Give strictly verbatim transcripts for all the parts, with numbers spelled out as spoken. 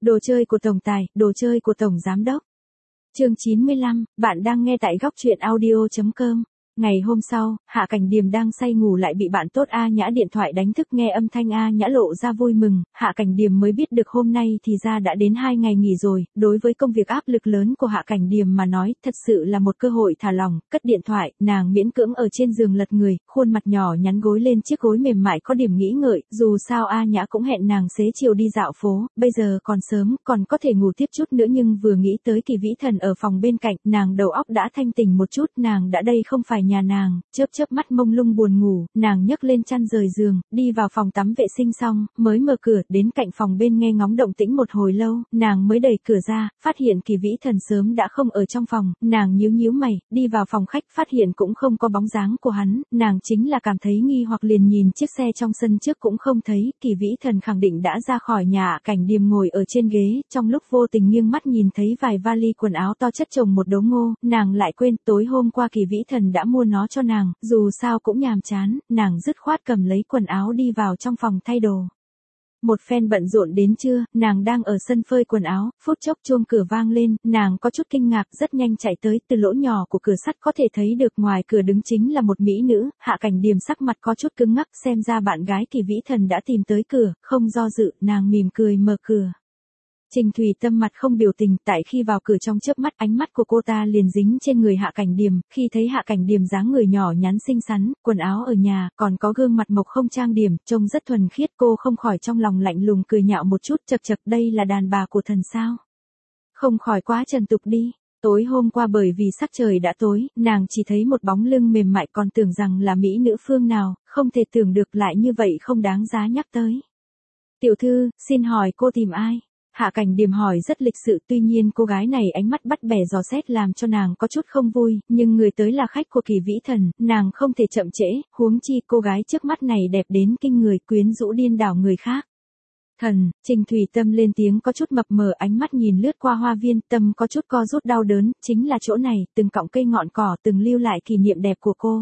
Đồ chơi của tổng tài, đồ chơi của tổng giám đốc. Chương chín mươi lăm, bạn đang nghe tại góc truyện audio chấm com. Ngày hôm sau, Hạ Cảnh Điềm đang say ngủ lại bị bạn tốt A Nhã điện thoại đánh thức, nghe âm thanh A Nhã lộ ra vui mừng, Hạ Cảnh Điềm mới biết được hôm nay thì ra đã đến hai ngày nghỉ rồi. Đối với công việc áp lực lớn của Hạ Cảnh Điềm mà nói, thật sự là một cơ hội thả lỏng. Cất điện thoại, nàng miễn cưỡng ở trên giường lật người, khuôn mặt nhỏ nhắn gối lên chiếc gối mềm mại có điểm nghĩ ngợi, dù sao A Nhã cũng hẹn nàng xế chiều đi dạo phố, bây giờ còn sớm, còn có thể ngủ tiếp chút nữa, nhưng vừa nghĩ tới Kỳ Vĩ Thần ở phòng bên cạnh, nàng đầu óc đã thanh tỉnh một chút, nàng đã đây không phải nhà nàng. Chớp chớp mắt mông lung buồn ngủ, nàng nhấc lên chăn rời giường, đi vào phòng tắm vệ sinh xong, mới mở cửa, đến cạnh phòng bên nghe ngóng động tĩnh một hồi lâu, nàng mới đẩy cửa ra, phát hiện Kỳ Vĩ Thần sớm đã không ở trong phòng, nàng nhíu nhíu mày, đi vào phòng khách, phát hiện cũng không có bóng dáng của hắn, nàng chính là cảm thấy nghi hoặc liền nhìn chiếc xe trong sân trước cũng không thấy, Kỳ Vĩ Thần khẳng định đã ra khỏi nhà. Cảnh Điềm ngồi ở trên ghế, trong lúc vô tình nghiêng mắt nhìn thấy vài vali quần áo to chất chồng một đống ngô, nàng lại quên tối hôm qua Kỳ Vĩ Thần đã mua nó cho nàng, dù sao cũng nhàm chán, nàng dứt khoát cầm lấy quần áo đi vào trong phòng thay đồ. Một phen bận rộn đến trưa, nàng đang ở sân phơi quần áo, phút chốc chuông cửa vang lên, nàng có chút kinh ngạc, rất nhanh chạy tới, từ lỗ nhỏ của cửa sắt có thể thấy được ngoài cửa đứng chính là một mỹ nữ. Hạ Cảnh Điềm sắc mặt có chút cứng ngắc, xem ra bạn gái Kỳ Vĩ Thần đã tìm tới cửa, không do dự, nàng mỉm cười mở cửa. Trình Thùy Tâm mặt không biểu tình, tại khi vào cửa trong chớp mắt, ánh mắt của cô ta liền dính trên người Hạ Cảnh Điềm, khi thấy Hạ Cảnh Điềm dáng người nhỏ nhắn xinh xắn, quần áo ở nhà, còn có gương mặt mộc không trang điểm, trông rất thuần khiết, cô không khỏi trong lòng lạnh lùng cười nhạo một chút, chậc chậc, đây là đàn bà của thần sao? Không khỏi quá trần tục đi. Tối hôm qua bởi vì sắc trời đã tối, nàng chỉ thấy một bóng lưng mềm mại còn tưởng rằng là mỹ nữ phương nào, không thể tưởng được lại như vậy không đáng giá nhắc tới. Tiểu thư, xin hỏi cô tìm ai? Hạ Cảnh Điềm hỏi rất lịch sự, tuy nhiên cô gái này ánh mắt bắt bẻ dò xét làm cho nàng có chút không vui, nhưng người tới là khách của Kỳ Vĩ Thần, nàng không thể chậm trễ, huống chi cô gái trước mắt này đẹp đến kinh người, quyến rũ điên đảo người khác. Thần, Trình Thùy Tâm lên tiếng có chút mập mờ, ánh mắt nhìn lướt qua hoa viên, tâm có chút co rút đau đớn, chính là chỗ này, từng cọng cây ngọn cỏ từng lưu lại kỷ niệm đẹp của cô.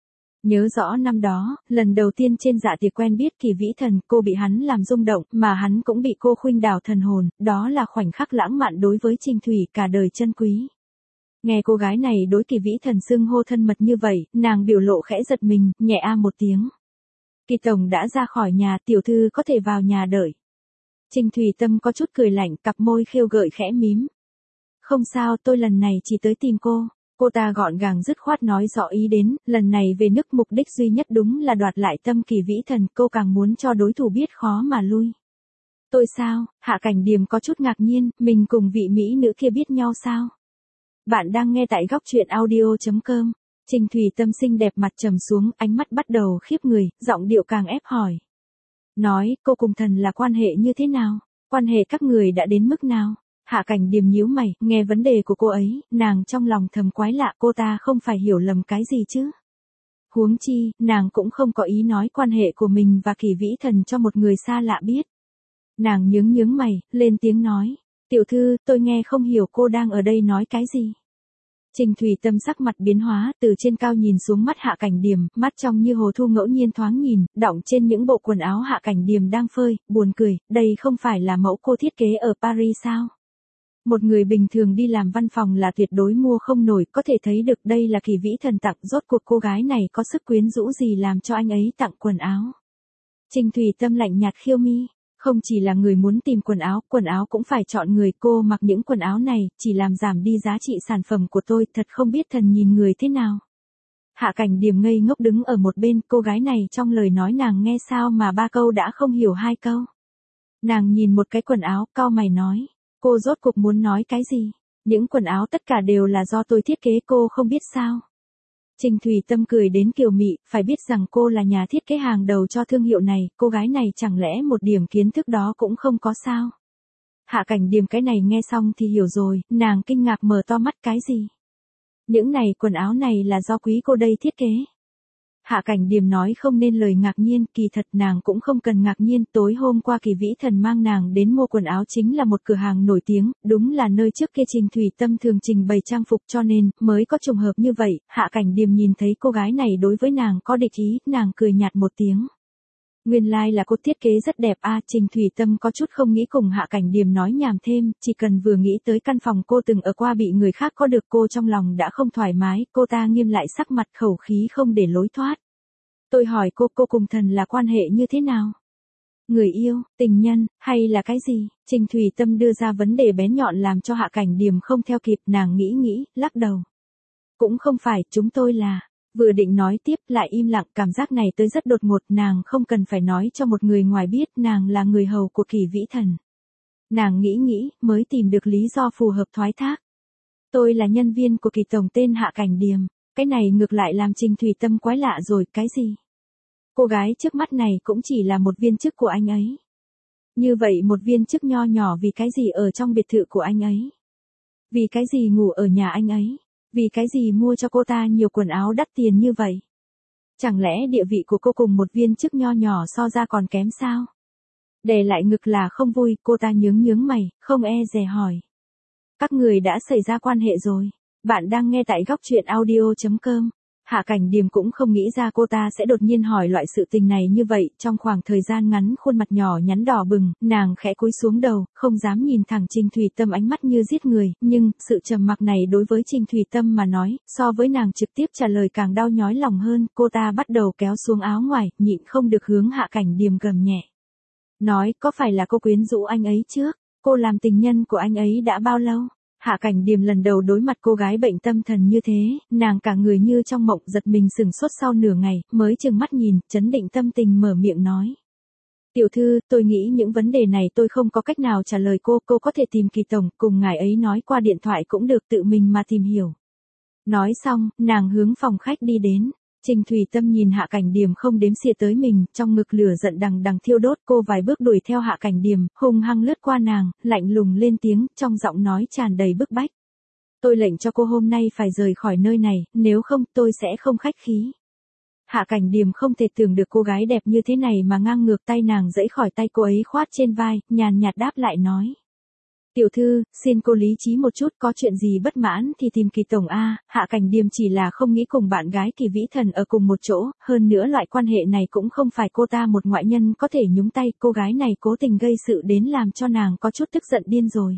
Nhớ rõ năm đó, lần đầu tiên trên dạ tiệc quen biết Kỳ Vĩ Thần, cô bị hắn làm rung động, mà hắn cũng bị cô khuynh đảo thần hồn, đó là khoảnh khắc lãng mạn đối với Trình Thùy, cả đời chân quý. Nghe cô gái này đối Kỳ Vĩ Thần xưng hô thân mật như vậy, nàng biểu lộ khẽ giật mình, nhẹ a một tiếng. Kỳ tổng đã ra khỏi nhà, tiểu thư có thể vào nhà đợi. Trình Thùy Tâm có chút cười lạnh, cặp môi khêu gợi khẽ mím. Không sao, tôi lần này chỉ tới tìm cô. Cô ta gọn gàng dứt khoát nói rõ ý đến, lần này về nước mục đích duy nhất đúng là đoạt lại tâm Kỳ Vĩ Thần, cô càng muốn cho đối thủ biết khó mà lui. Tôi sao? Hạ Cảnh Điềm có chút ngạc nhiên, mình cùng vị mỹ nữ kia biết nhau sao? Bạn đang nghe tại góc truyện audio chấm com. Trình Thùy Tâm xinh đẹp mặt trầm xuống, ánh mắt bắt đầu khiếp người, giọng điệu càng ép hỏi. Nói, cô cùng thần là quan hệ như thế nào? Quan hệ các người đã đến mức nào? Hạ Cảnh Điềm nhíu mày, nghe vấn đề của cô ấy, nàng trong lòng thầm quái lạ, cô ta không phải hiểu lầm cái gì chứ? Huống chi, nàng cũng không có ý nói quan hệ của mình và Kỳ Vĩ Thần cho một người xa lạ biết. Nàng nhướng nhướng mày, lên tiếng nói, tiểu thư, tôi nghe không hiểu cô đang ở đây nói cái gì. Trình Thùy Tâm sắc mặt biến hóa, từ trên cao nhìn xuống mắt Hạ Cảnh Điềm, mắt trong như hồ thu ngẫu nhiên thoáng nhìn, đọng trên những bộ quần áo Hạ Cảnh Điềm đang phơi, buồn cười, đây không phải là mẫu cô thiết kế ở Paris sao? Một người bình thường đi làm văn phòng là tuyệt đối mua không nổi, có thể thấy được đây là Kỳ Vĩ Thần tặng, rốt cuộc cô gái này có sức quyến rũ gì làm cho anh ấy tặng quần áo. Trình Thùy Tâm lạnh nhạt khiêu mi, không chỉ là người muốn tìm quần áo, quần áo cũng phải chọn người, cô mặc những quần áo này, chỉ làm giảm đi giá trị sản phẩm của tôi, thật không biết thần nhìn người thế nào. Hạ Cảnh Điềm ngây ngốc đứng ở một bên, cô gái này trong lời nói nàng nghe sao mà ba câu đã không hiểu hai câu. Nàng nhìn một cái quần áo, cau mày nói. Cô rốt cuộc muốn nói cái gì? Những quần áo tất cả đều là do tôi thiết kế, cô không biết sao? Trình Thùy Tâm cười đến kiều mị, phải biết rằng cô là nhà thiết kế hàng đầu cho thương hiệu này, cô gái này chẳng lẽ một điểm kiến thức đó cũng không có sao? Hạ Cảnh Điềm cái này nghe xong thì hiểu rồi, nàng kinh ngạc mở to mắt, cái gì? Những này quần áo này là do quý cô đây thiết kế. Hạ Cảnh Điềm nói không nên lời ngạc nhiên, kỳ thật nàng cũng không cần ngạc nhiên, tối hôm qua Kỳ Vĩ Thần mang nàng đến mua quần áo chính là một cửa hàng nổi tiếng, đúng là nơi trước kia Trình Thùy Tâm thường trình bày trang phục, cho nên, mới có trùng hợp như vậy. Hạ Cảnh Điềm nhìn thấy cô gái này đối với nàng có địch ý, nàng cười nhạt một tiếng. Nguyên lai like là cô thiết kế rất đẹp a. À, Trình Thủy Tâm có chút không nghĩ cùng Hạ Cảnh Điềm nói nhảm thêm, chỉ cần vừa nghĩ tới căn phòng cô từng ở qua bị người khác có được cô trong lòng đã không thoải mái, cô ta nghiêm lại sắc mặt khẩu khí không để lối thoát. Tôi hỏi cô, cô cùng thần là quan hệ như thế nào? Người yêu, tình nhân, hay là cái gì? Trình Thủy Tâm đưa ra vấn đề bén nhọn làm cho Hạ Cảnh Điềm không theo kịp, nàng nghĩ nghĩ, lắc đầu. Cũng không phải, chúng tôi là... Vừa định nói tiếp lại im lặng, cảm giác này tới rất đột ngột, nàng không cần phải nói cho một người ngoài biết nàng là người hầu của Kỳ Vĩ Thần. Nàng nghĩ nghĩ, mới tìm được lý do phù hợp thoái thác. Tôi là nhân viên của Kỳ Tổng tên Hạ Cảnh Điềm, cái này ngược lại làm Trình Thủy Tâm quái lạ rồi, cái gì? Cô gái trước mắt này cũng chỉ là một viên chức của anh ấy. Như vậy một viên chức nho nhỏ vì cái gì ở trong biệt thự của anh ấy? Vì cái gì ngủ ở nhà anh ấy? Vì cái gì mua cho cô ta nhiều quần áo đắt tiền như vậy? Chẳng lẽ địa vị của cô cùng một viên chức nho nhỏ so ra còn kém sao? Đè lại ngực là không vui, cô ta nhướng nhướng mày, không e dè hỏi. Các người đã xảy ra quan hệ rồi. Bạn đang nghe tại góc truyện audio chấm com. Hạ Cảnh Điềm cũng không nghĩ ra cô ta sẽ đột nhiên hỏi loại sự tình này như vậy, trong khoảng thời gian ngắn khuôn mặt nhỏ nhắn đỏ bừng, nàng khẽ cúi xuống đầu, không dám nhìn thẳng Trình Thủy Tâm ánh mắt như giết người, nhưng, sự trầm mặc này đối với Trình Thủy Tâm mà nói, so với nàng trực tiếp trả lời càng đau nhói lòng hơn, cô ta bắt đầu kéo xuống áo ngoài, nhịn không được hướng Hạ Cảnh Điềm gầm nhẹ. Nói, có phải là cô quyến rũ anh ấy trước? Cô làm tình nhân của anh ấy đã bao lâu? Hạ Cảnh Điềm lần đầu đối mặt cô gái bệnh tâm thần như thế, nàng cả người như trong mộng, giật mình sửng sốt sau nửa ngày, mới chừng mắt nhìn, chấn định tâm tình mở miệng nói. Tiểu thư, tôi nghĩ những vấn đề này tôi không có cách nào trả lời cô, cô có thể tìm Kỳ Tổng, cùng ngài ấy nói qua điện thoại cũng được, tự mình mà tìm hiểu. Nói xong, nàng hướng phòng khách đi đến. Trình Thủy Tâm nhìn Hạ Cảnh Điềm không đếm xỉa tới mình, trong ngực lửa giận đằng đằng thiêu đốt, cô vài bước đuổi theo Hạ Cảnh Điềm, hung hăng lướt qua nàng, lạnh lùng lên tiếng, trong giọng nói tràn đầy bức bách. Tôi lệnh cho cô hôm nay phải rời khỏi nơi này, nếu không tôi sẽ không khách khí. Hạ Cảnh Điềm không thể tưởng được cô gái đẹp như thế này mà ngang ngược, tay nàng giãy khỏi tay cô ấy khoát trên vai, nhàn nhạt đáp lại nói. Tiểu thư, xin cô lý trí một chút, có chuyện gì bất mãn thì tìm Kỳ Tổng a. Hạ Cảnh Điềm chỉ là không nghĩ cùng bạn gái Kỳ Vĩ Thần ở cùng một chỗ, hơn nữa loại quan hệ này cũng không phải cô ta một ngoại nhân có thể nhúng tay, cô gái này cố tình gây sự đến làm cho nàng có chút tức giận điên rồi.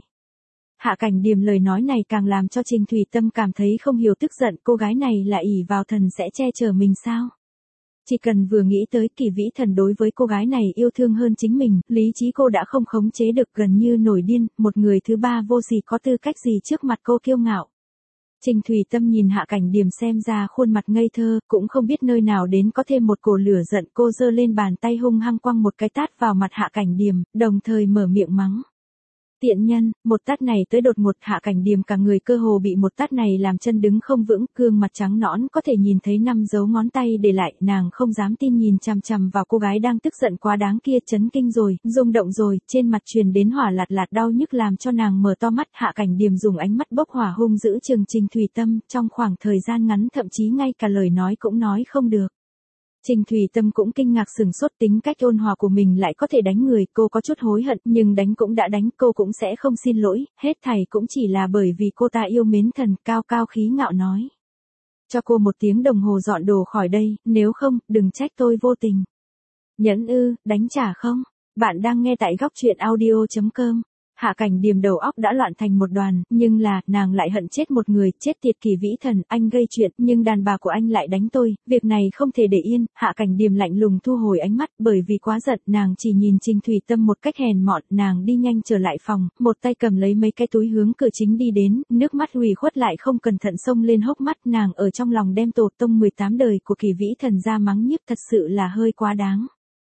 Hạ Cảnh Điềm lời nói này càng làm cho Trình Thủy Tâm cảm thấy không hiểu tức giận, cô gái này là ỷ vào thần sẽ che chở mình sao? Chỉ cần vừa nghĩ tới Kỳ Vĩ Thần đối với cô gái này yêu thương hơn chính mình, lý trí cô đã không khống chế được, gần như nổi điên, một người thứ ba vô gì có tư cách gì trước mặt cô kiêu ngạo. Trình Thủy Tâm nhìn Hạ Cảnh Điềm xem ra khuôn mặt ngây thơ, cũng không biết nơi nào đến có thêm một cổ lửa giận, cô giơ lên bàn tay hung hăng quăng một cái tát vào mặt Hạ Cảnh Điềm, đồng thời mở miệng mắng. Tiện nhân, một tát này tới đột ngột, Hạ Cảnh Điềm cả người cơ hồ bị một tát này làm chân đứng không vững, gương mặt trắng nõn có thể nhìn thấy năm dấu ngón tay để lại, nàng không dám tin nhìn chằm chằm vào cô gái đang tức giận quá đáng kia, chấn kinh rồi, rung động rồi, trên mặt truyền đến hỏa lạt lạt đau nhức làm cho nàng mở to mắt. Hạ Cảnh Điềm dùng ánh mắt bốc hỏa hung dữ trừng Trình Thủy Tâm, trong khoảng thời gian ngắn thậm chí ngay cả lời nói cũng nói không được. Trình Thủy Tâm cũng kinh ngạc sửng sốt, tính cách ôn hòa của mình lại có thể đánh người, cô có chút hối hận, nhưng đánh cũng đã đánh, cô cũng sẽ không xin lỗi, hết thảy cũng chỉ là bởi vì cô ta yêu mến thần, cao cao khí ngạo nói. Cho cô một tiếng đồng hồ dọn đồ khỏi đây, nếu không, đừng trách tôi vô tình. Nhẫn ư, đánh trả không? Bạn đang nghe tại góc truyện audio chấm com. Hạ Cảnh Điềm đầu óc đã loạn thành một đoàn, nhưng là, nàng lại hận chết một người, chết tiệt Kỳ Vĩ Thần, anh gây chuyện, nhưng đàn bà của anh lại đánh tôi, việc này không thể để yên. Hạ Cảnh Điềm lạnh lùng thu hồi ánh mắt, bởi vì quá giận, nàng chỉ nhìn Trình Thủy Tâm một cách hèn mọn, nàng đi nhanh trở lại phòng, một tay cầm lấy mấy cái túi hướng cửa chính đi đến, nước mắt ủy khuất lại không cẩn thận xông lên hốc mắt, nàng ở trong lòng đem tổ tông mười tám đời của Kỳ Vĩ Thần ra mắng nhiếc, thật sự là hơi quá đáng.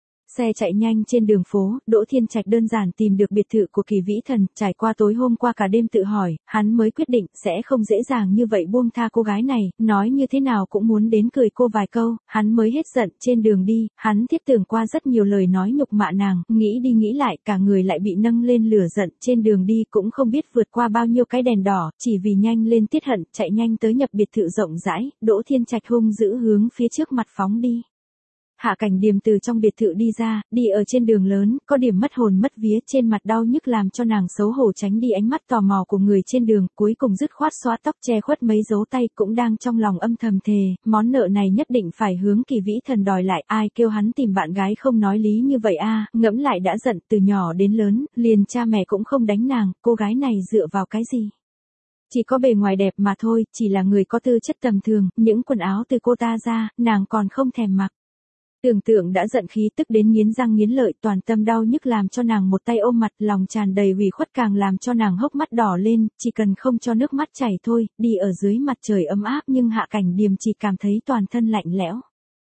Xe chạy nhanh trên đường phố, Đỗ Thiên Trạch đơn giản tìm được biệt thự của Kỳ Vĩ Thần, trải qua tối hôm qua cả đêm tự hỏi, hắn mới quyết định sẽ không dễ dàng như vậy buông tha cô gái này, nói như thế nào cũng muốn đến cười cô vài câu, hắn mới hết giận. Trên đường đi, hắn thiết tưởng qua rất nhiều lời nói nhục mạ nàng, nghĩ đi nghĩ lại, cả người lại bị nâng lên lửa giận, trên đường đi cũng không biết vượt qua bao nhiêu cái đèn đỏ, chỉ vì nhanh lên tiết hận, chạy nhanh tới nhập biệt thự rộng rãi, Đỗ Thiên Trạch hung dữ hướng phía trước mặt phóng đi. Hạ Cảnh Điềm từ trong biệt thự đi ra, đi ở trên đường lớn, có điểm mất hồn mất vía, trên mặt đau nhức làm cho nàng xấu hổ tránh đi ánh mắt tò mò của người trên đường, cuối cùng dứt khoát xóa tóc che khuất mấy dấu tay, cũng đang trong lòng âm thầm thề, món nợ này nhất định phải hướng Kỳ Vĩ Thần đòi lại, ai kêu hắn tìm bạn gái không nói lý như vậy a, ngẫm lại đã giận, từ nhỏ đến lớn, liền cha mẹ cũng không đánh nàng, cô gái này dựa vào cái gì? Chỉ có bề ngoài đẹp mà thôi, chỉ là người có tư chất tầm thường, những quần áo từ cô ta ra, nàng còn không thèm mặc. Tưởng tượng đã giận khí tức đến nghiến răng nghiến lợi, toàn tâm đau nhức làm cho nàng một tay ôm mặt, lòng tràn đầy ủy khuất càng làm cho nàng hốc mắt đỏ lên, chỉ cần không cho nước mắt chảy thôi, đi ở dưới mặt trời ấm áp nhưng Hạ Cảnh Điềm chỉ cảm thấy toàn thân lạnh lẽo.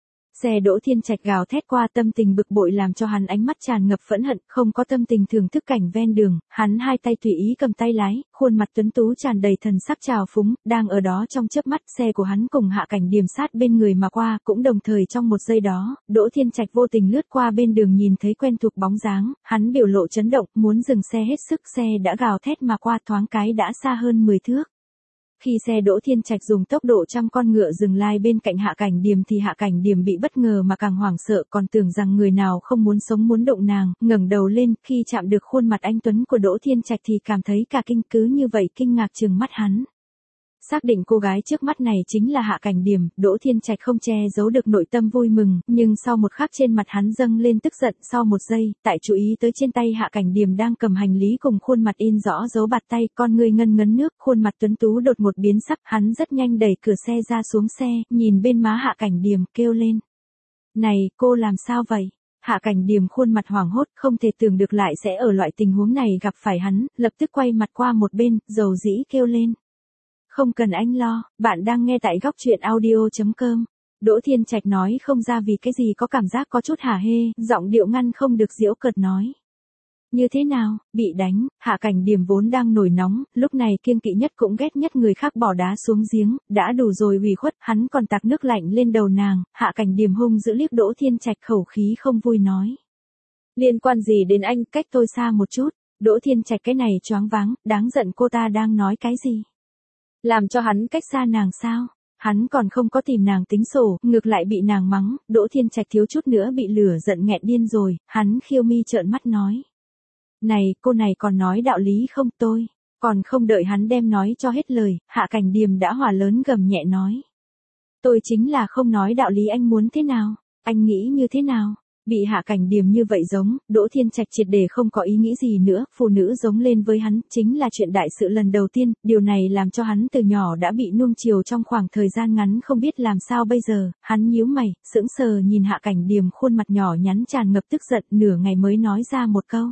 Xe Đỗ Thiên Trạch gào thét qua, tâm tình bực bội làm cho hắn ánh mắt tràn ngập phẫn hận, không có tâm tình thưởng thức cảnh ven đường, hắn hai tay tùy ý cầm tay lái, khuôn mặt tuấn tú tràn đầy thần sắc trào phúng, đang ở đó trong chớp mắt, xe của hắn cùng Hạ Cảnh Điềm sát bên người mà qua, cũng đồng thời trong một giây đó, Đỗ Thiên Trạch vô tình lướt qua bên đường nhìn thấy quen thuộc bóng dáng, hắn biểu lộ chấn động, muốn dừng xe hết sức, xe đã gào thét mà qua, thoáng cái đã xa hơn mười thước. Khi xe Đỗ Thiên Trạch dùng tốc độ trăm con ngựa dừng lai bên cạnh Hạ Cảnh Điềm thì Hạ Cảnh Điềm bị bất ngờ mà càng hoảng sợ, còn tưởng rằng người nào không muốn sống muốn động nàng, ngẩng đầu lên, khi chạm được khuôn mặt anh tuấn của Đỗ Thiên Trạch thì cảm thấy cả kinh, cứ như vậy kinh ngạc trừng mắt hắn. Xác định cô gái trước mắt này chính là Hạ Cảnh Điềm, Đỗ Thiên Trạch không che giấu được nội tâm vui mừng, nhưng sau một khắc trên mặt hắn dâng lên tức giận, sau một giây, tại chú ý tới trên tay Hạ Cảnh Điềm đang cầm hành lý cùng khuôn mặt in rõ dấu bạt tay, con người ngân ngấn nước, khuôn mặt tuấn tú đột ngột biến sắc, hắn rất nhanh đẩy cửa xe ra xuống xe, nhìn bên má Hạ Cảnh Điềm, kêu lên. Này, cô làm sao vậy? Hạ Cảnh Điềm khuôn mặt hoảng hốt, không thể tưởng được lại sẽ ở loại tình huống này gặp phải hắn, lập tức quay mặt qua một bên, dầu dĩ kêu lên. Không cần anh lo, bạn đang nghe tại góc truyện audio chấm com. Đỗ Thiên Trạch nói không ra vì cái gì có cảm giác có chút hả hê, giọng điệu ngăn không được giễu cợt nói. Như thế nào, bị đánh, Hạ Cảnh Điềm vốn đang nổi nóng, lúc này kiêng kỵ nhất cũng ghét nhất người khác bỏ đá xuống giếng, đã đủ rồi ủy khuất, hắn còn tạt nước lạnh lên đầu nàng, Hạ Cảnh Điềm hung dữ liếc Đỗ Thiên Trạch khẩu khí không vui nói. Liên quan gì đến anh, cách tôi xa một chút, Đỗ Thiên Trạch cái này choáng váng, đáng giận cô ta đang nói cái gì? Làm cho hắn cách xa nàng sao? Hắn còn không có tìm nàng tính sổ, ngược lại bị nàng mắng, Đỗ Thiên Trạch thiếu chút nữa bị lửa giận nghẹn điên rồi, hắn khiêu mi trợn mắt nói. Này, cô này còn nói đạo lý không tôi? Còn không đợi hắn đem nói cho hết lời, Hạ Cảnh Điềm đã hỏa lớn gầm nhẹ nói. Tôi chính là không nói đạo lý, anh muốn thế nào? Anh nghĩ như thế nào? Bị Hạ Cảnh Điềm như vậy giống, Đỗ Thiên Trạch triệt để không có ý nghĩ gì nữa, phụ nữ giống lên với hắn, chính là chuyện đại sự lần đầu tiên, điều này làm cho hắn từ nhỏ đã bị nuông chiều trong khoảng thời gian ngắn không biết làm sao bây giờ, hắn nhíu mày, sững sờ nhìn Hạ Cảnh Điềm khuôn mặt nhỏ nhắn tràn ngập tức giận, nửa ngày mới nói ra một câu.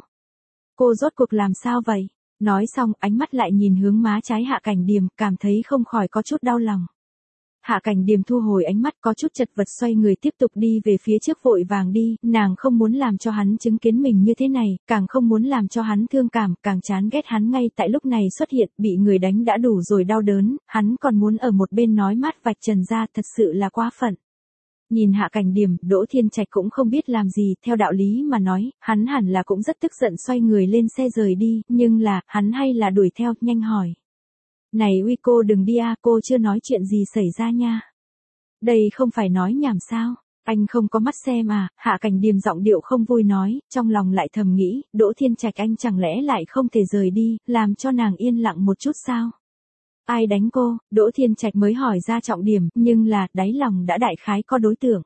Cô rốt cuộc làm sao vậy? Nói xong, ánh mắt lại nhìn hướng má trái Hạ Cảnh Điềm, cảm thấy không khỏi có chút đau lòng. Hạ Cảnh Điềm thu hồi ánh mắt có chút chật vật xoay người tiếp tục đi về phía trước vội vàng đi, nàng không muốn làm cho hắn chứng kiến mình như thế này, càng không muốn làm cho hắn thương cảm, càng chán ghét hắn ngay tại lúc này xuất hiện, bị người đánh đã đủ rồi đau đớn, hắn còn muốn ở một bên nói mát vạch trần ra, thật sự là quá phận. Nhìn Hạ Cảnh Điềm, Đỗ Thiên Trạch cũng không biết làm gì, theo đạo lý mà nói, hắn hẳn là cũng rất tức giận xoay người lên xe rời đi, nhưng là, hắn hay là đuổi theo, nhanh hỏi. Này uy cô đừng đi a, cô chưa nói chuyện gì xảy ra nha. Đây không phải nói nhảm sao, anh không có mắt xem à, Hạ Cảnh Điềm giọng điệu không vui nói, trong lòng lại thầm nghĩ, Đỗ Thiên Trạch anh chẳng lẽ lại không thể rời đi, làm cho nàng yên lặng một chút sao? Ai đánh cô, Đỗ Thiên Trạch mới hỏi ra trọng điểm, nhưng là, đáy lòng đã đại khái có đối tượng.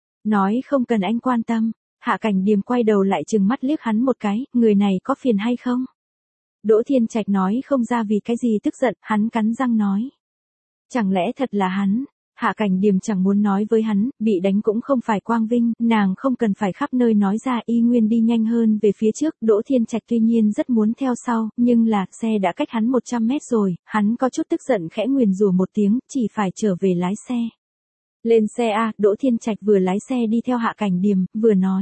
Nói không cần anh quan tâm, Hạ Cảnh Điềm quay đầu lại trừng mắt liếc hắn một cái, người này có phiền hay không? Đỗ Thiên Trạch nói không ra vì cái gì tức giận, hắn cắn răng nói. Chẳng lẽ thật là hắn? Hạ Cảnh Điềm chẳng muốn nói với hắn, bị đánh cũng không phải quang vinh, nàng không cần phải khắp nơi nói ra, y nguyên đi nhanh hơn về phía trước, Đỗ Thiên Trạch tuy nhiên rất muốn theo sau, nhưng là, xe đã cách hắn một trăm mét rồi, hắn có chút tức giận khẽ nguyền rủa một tiếng, chỉ phải trở về lái xe. Lên xe a, Đỗ Thiên Trạch vừa lái xe đi theo Hạ Cảnh Điềm, vừa nói.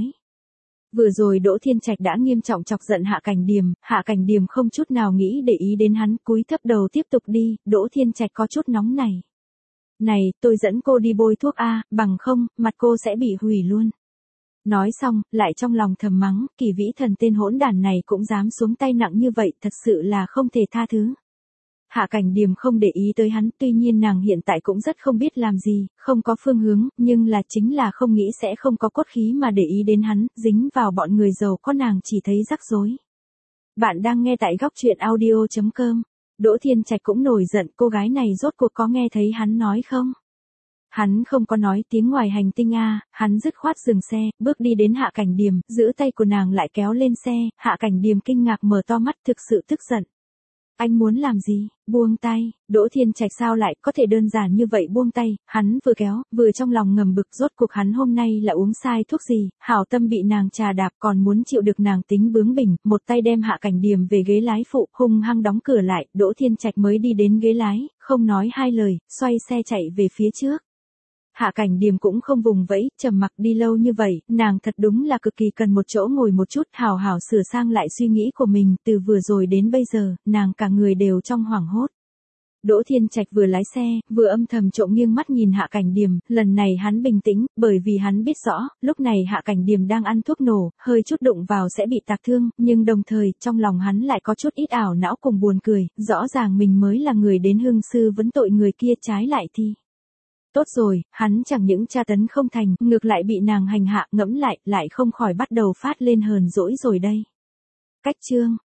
Vừa rồi Đỗ Thiên Trạch đã nghiêm trọng chọc giận Hạ Cảnh Điềm, Hạ Cảnh Điềm không chút nào nghĩ để ý đến hắn, cúi thấp đầu tiếp tục đi, Đỗ Thiên Trạch có chút nóng này. Này, tôi dẫn cô đi bôi thuốc a, bằng không, mặt cô sẽ bị hủy luôn. Nói xong, lại trong lòng thầm mắng, Kỳ Vĩ Thần tên hỗn đản này cũng dám xuống tay nặng như vậy, thật sự là không thể tha thứ. Hạ Cảnh Điềm không để ý tới hắn, tuy nhiên nàng hiện tại cũng rất không biết làm gì, không có phương hướng, nhưng là chính là không nghĩ sẽ không có cốt khí mà để ý đến hắn, dính vào bọn người giàu có nàng chỉ thấy rắc rối. Bạn đang nghe tại góc truyện audio chấm com. Đỗ Thiên Trạch cũng nổi giận, cô gái này rốt cuộc có nghe thấy hắn nói không? Hắn không có nói tiếng ngoài hành tinh a, hắn dứt khoát dừng xe, bước đi đến Hạ Cảnh Điềm, giữ tay của nàng lại kéo lên xe, Hạ Cảnh Điềm kinh ngạc mở to mắt thực sự tức giận. Anh muốn làm gì? Buông tay. Đỗ Thiên Trạch sao lại có thể đơn giản như vậy buông tay, hắn vừa kéo, vừa trong lòng ngầm bực, rốt cuộc hắn hôm nay là uống sai thuốc gì, hảo tâm bị nàng trà đạp còn muốn chịu được nàng tính bướng bỉnh, một tay đem Hạ Cảnh Điềm về ghế lái phụ, hung hăng đóng cửa lại, Đỗ Thiên Trạch mới đi đến ghế lái, không nói hai lời, xoay xe chạy về phía trước. Hạ Cảnh Điềm cũng không vùng vẫy, trầm mặc đi lâu như vậy, nàng thật đúng là cực kỳ cần một chỗ ngồi một chút, hào hào sửa sang lại suy nghĩ của mình, từ vừa rồi đến bây giờ, nàng cả người đều trong hoảng hốt. Đỗ Thiên Trạch vừa lái xe, vừa âm thầm trộm nghiêng mắt nhìn Hạ Cảnh Điềm, lần này hắn bình tĩnh, bởi vì hắn biết rõ, lúc này Hạ Cảnh Điềm đang ăn thuốc nổ, hơi chút đụng vào sẽ bị tạc thương, nhưng đồng thời, trong lòng hắn lại có chút ít ảo não cùng buồn cười, rõ ràng mình mới là người đến hương sư vấn tội người kia, trái lại thì... Tốt rồi, hắn chẳng những tra tấn không thành, ngược lại bị nàng hành hạ, ngẫm lại, lại không khỏi bắt đầu phát lên hờn dỗi rồi đây. Cách chương,